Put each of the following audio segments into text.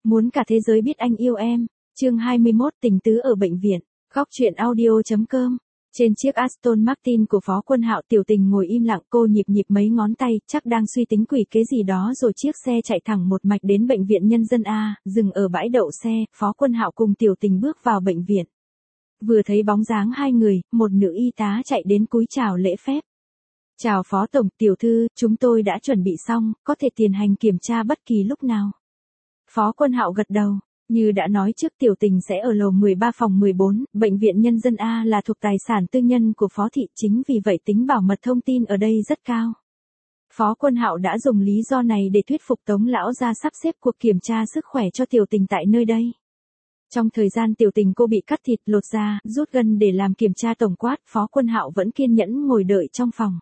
Muốn cả thế giới biết anh yêu em. Chương 21 tình tứ ở bệnh viện. Góc truyện audio.com. Trên chiếc Aston Martin của Phó Quân Hạo, Tiểu Tình ngồi im lặng, cô nhịp nhịp mấy ngón tay, chắc đang suy tính quỷ kế gì đó rồi chiếc xe chạy thẳng một mạch đến bệnh viện Nhân dân A, dừng ở bãi đậu xe, Phó Quân Hạo cùng Tiểu Tình bước vào bệnh viện. Vừa thấy bóng dáng hai người, một nữ y tá chạy đến cúi chào lễ phép. Chào Phó Tổng, Tiểu Thư, chúng tôi đã chuẩn bị xong, có thể tiến hành kiểm tra bất kỳ lúc nào. Phó Quân Hạo gật đầu. Như đã nói trước, Tiểu Tình sẽ ở lầu 13 phòng 14, bệnh viện Nhân dân A là thuộc tài sản tư nhân của Phó Thị, chính vì vậy tính bảo mật thông tin ở đây rất cao. Phó Quân Hạo đã dùng lý do này để thuyết phục Tống lão ra sắp xếp cuộc kiểm tra sức khỏe cho Tiểu Tình tại nơi đây. Trong thời gian Tiểu Tình cô bị cắt thịt, lột da, rút gân để làm kiểm tra tổng quát, Phó Quân Hạo vẫn kiên nhẫn ngồi đợi trong phòng.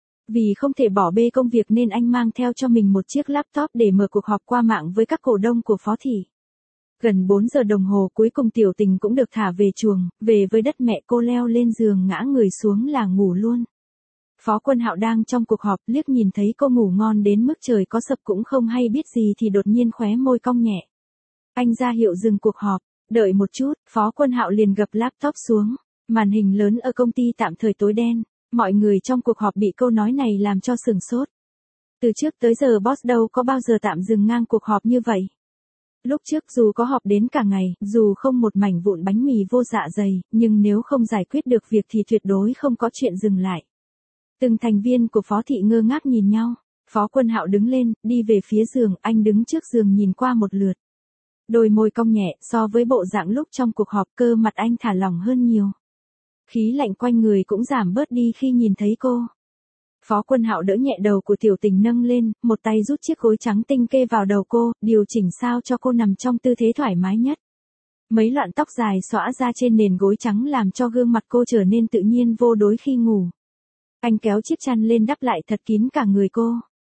Vì không thể bỏ bê công việc nên anh mang theo cho mình một chiếc laptop để mở cuộc họp qua mạng với các cổ đông của Phó Thị. Gần 4 giờ đồng hồ cuối cùng Tiểu Tình cũng được thả về chuồng, về với đất mẹ, cô leo lên giường ngã người xuống là ngủ luôn. Phó Quân Hạo đang trong cuộc họp, liếc nhìn thấy cô ngủ ngon đến mức trời có sập cũng không hay biết gì thì đột nhiên khóe môi cong nhẹ. Anh ra hiệu dừng cuộc họp, đợi một chút, Phó Quân Hạo liền gập laptop xuống, màn hình lớn ở công ty tạm thời tối đen, mọi người trong cuộc họp bị câu nói này làm cho sửng sốt. Từ trước tới giờ boss đâu có bao giờ tạm dừng ngang cuộc họp như vậy. Lúc trước dù có họp đến cả ngày, dù không một mảnh vụn bánh mì vô dạ dày, nhưng nếu không giải quyết được việc thì tuyệt đối không có chuyện dừng lại. Từng thành viên của Phó Thị ngơ ngác nhìn nhau, Phó Quân Hạo đứng lên, đi về phía giường, anh đứng trước giường nhìn qua một lượt. Đôi môi cong nhẹ, so với bộ dạng lúc trong cuộc họp cơ mặt anh thả lỏng hơn nhiều. Khí lạnh quanh người cũng giảm bớt đi khi nhìn thấy cô. Phó Quân Hạo đỡ nhẹ đầu của Tiểu Tình nâng lên, một tay rút chiếc gối trắng tinh kê vào đầu cô, điều chỉnh sao cho cô nằm trong tư thế thoải mái nhất. Mấy loạn tóc dài xõa ra trên nền gối trắng làm cho gương mặt cô trở nên tự nhiên vô đối khi ngủ. Anh kéo chiếc chăn lên đắp lại thật kín cả người cô.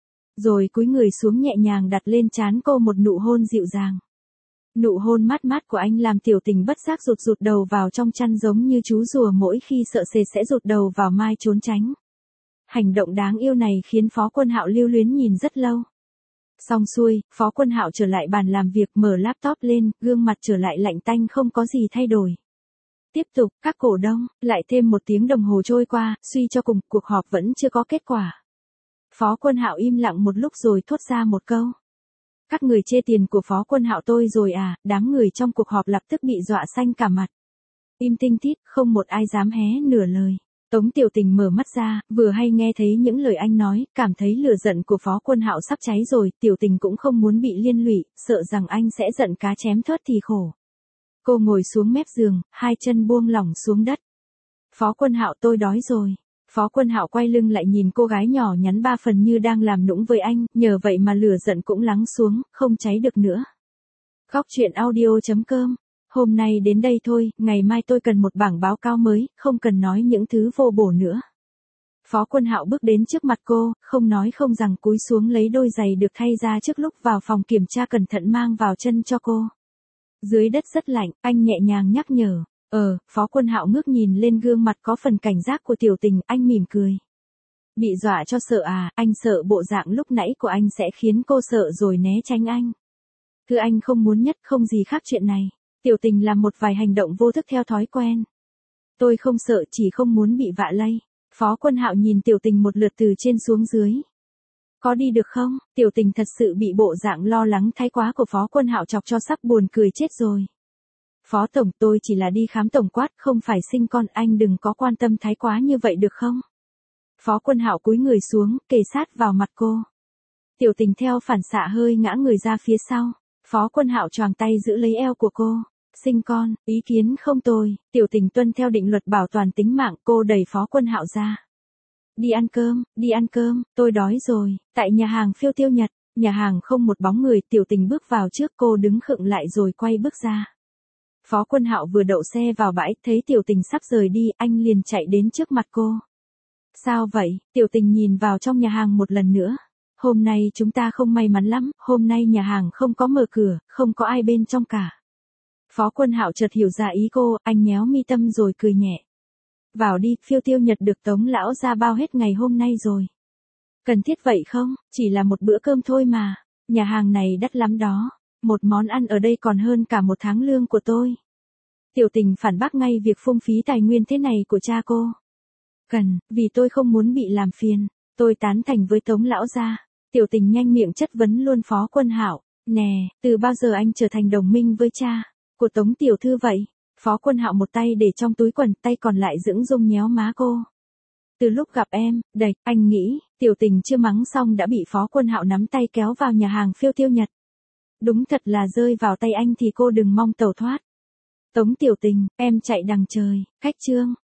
Rồi cúi người xuống nhẹ nhàng đặt lên trán cô một nụ hôn dịu dàng. Nụ hôn mát mát của anh làm Tiểu Tình bất giác rụt rụt đầu vào trong chăn giống như chú rùa mỗi khi sợ sệt sẽ rụt đầu vào mai trốn tránh. Hành động đáng yêu này khiến Phó Quân Hạo lưu luyến nhìn rất lâu. Xong xuôi, Phó Quân Hạo trở lại bàn làm việc, mở laptop lên, gương mặt trở lại lạnh tanh không có gì thay đổi. Tiếp tục, các cổ đông, lại thêm 1 tiếng đồng hồ trôi qua, suy cho cùng, cuộc họp vẫn chưa có kết quả. Phó Quân Hạo im lặng một lúc rồi thốt ra một câu. Các người chê tiền của Phó Quân Hạo tôi rồi à? Đám người trong cuộc họp lập tức bị dọa xanh cả mặt. Im tinh tít, không một ai dám hé nửa lời. Tống Tiểu Tình mở mắt ra, vừa hay nghe thấy những lời anh nói, cảm thấy lửa giận của Phó Quân Hạo sắp cháy rồi, Tiểu Tình cũng không muốn bị liên lụy, sợ rằng anh sẽ giận cá chém thớt thì khổ. Cô ngồi xuống mép giường, hai chân buông lỏng xuống đất. Phó Quân Hạo, tôi đói rồi. Phó Quân Hạo quay lưng lại nhìn cô gái nhỏ nhắn 3 phần như đang làm nũng với anh, nhờ vậy mà lửa giận cũng lắng xuống, không cháy được nữa. Góc truyện audio.com. Hôm nay đến đây thôi, ngày mai tôi cần một bảng báo cáo mới, không cần nói những thứ vô bổ nữa. Phó Quân Hạo bước đến trước mặt cô, không nói không rằng cúi xuống lấy đôi giày được thay ra trước lúc vào phòng kiểm tra cẩn thận mang vào chân cho cô. Dưới đất rất lạnh, anh nhẹ nhàng nhắc nhở. Phó Quân Hạo ngước nhìn lên gương mặt có phần cảnh giác của Tiểu Tình, anh mỉm cười. Bị dọa cho sợ à? Anh sợ bộ dạng lúc nãy của anh sẽ khiến cô sợ rồi né tránh anh. Thứ anh không muốn nhất không gì khác chuyện này. Tiểu Tình làm một vài hành động vô thức theo thói quen. Tôi không sợ, chỉ không muốn bị vạ lây. Phó Quân Hạo nhìn Tiểu Tình một lượt từ trên xuống dưới. Có đi được không? Tiểu Tình thật sự bị bộ dạng lo lắng thái quá của Phó Quân Hạo chọc cho sắp buồn cười chết rồi. Phó Tổng, tôi chỉ là đi khám tổng quát, không phải sinh con, anh đừng có quan tâm thái quá như vậy được không? Phó Quân Hạo cúi người xuống, kề sát vào mặt cô. Tiểu Tình theo phản xạ hơi ngã người ra phía sau. Phó Quân Hạo choàng tay giữ lấy eo của cô. Sinh con, ý kiến không tồi. Tiểu Tình tuân theo định luật bảo toàn tính mạng, cô đẩy Phó Quân Hạo ra. Đi ăn cơm, tôi đói rồi. Tại nhà hàng Phiêu Tiêu Nhật, nhà hàng không một bóng người, Tiểu Tình bước vào trước, cô đứng khựng lại rồi quay bước ra. Phó Quân Hạo vừa đậu xe vào bãi, thấy Tiểu Tình sắp rời đi, anh liền chạy đến trước mặt cô. Sao vậy? Tiểu Tình nhìn vào trong nhà hàng một lần nữa. Hôm nay chúng ta không may mắn lắm, hôm nay nhà hàng không có mở cửa, không có ai bên trong cả. Phó Quân Hạo chợt hiểu ra ý cô, anh nhéo mi tâm rồi cười nhẹ. Vào đi, Phiêu Tiêu Nhật được Tống lão ra bao hết ngày hôm nay rồi. Cần thiết vậy không? Chỉ là một bữa cơm thôi mà. Nhà hàng này đắt lắm đó. một món ăn ở đây còn hơn cả một tháng lương của tôi. Tiểu Tình phản bác ngay việc phung phí tài nguyên thế này của cha cô. Cần, vì tôi không muốn bị làm phiền, tôi tán thành với Tống lão gia. Tiểu Tình nhanh miệng chất vấn luôn Phó Quân Hạo, nè, từ bao giờ anh trở thành đồng minh với cha của Tống tiểu thư vậy? Phó Quân Hạo một tay để trong túi quần, tay còn lại dững dưng nhéo má cô. Từ lúc gặp em, đẩy, anh nghĩ, Tiểu Tình chưa mắng xong đã bị Phó Quân Hạo nắm tay kéo vào nhà hàng phiêu tiêu Nhật. Đúng thật là rơi vào tay anh thì cô đừng mong tẩu thoát. Tống Tiểu Tình, em chạy đằng trời, khách trương.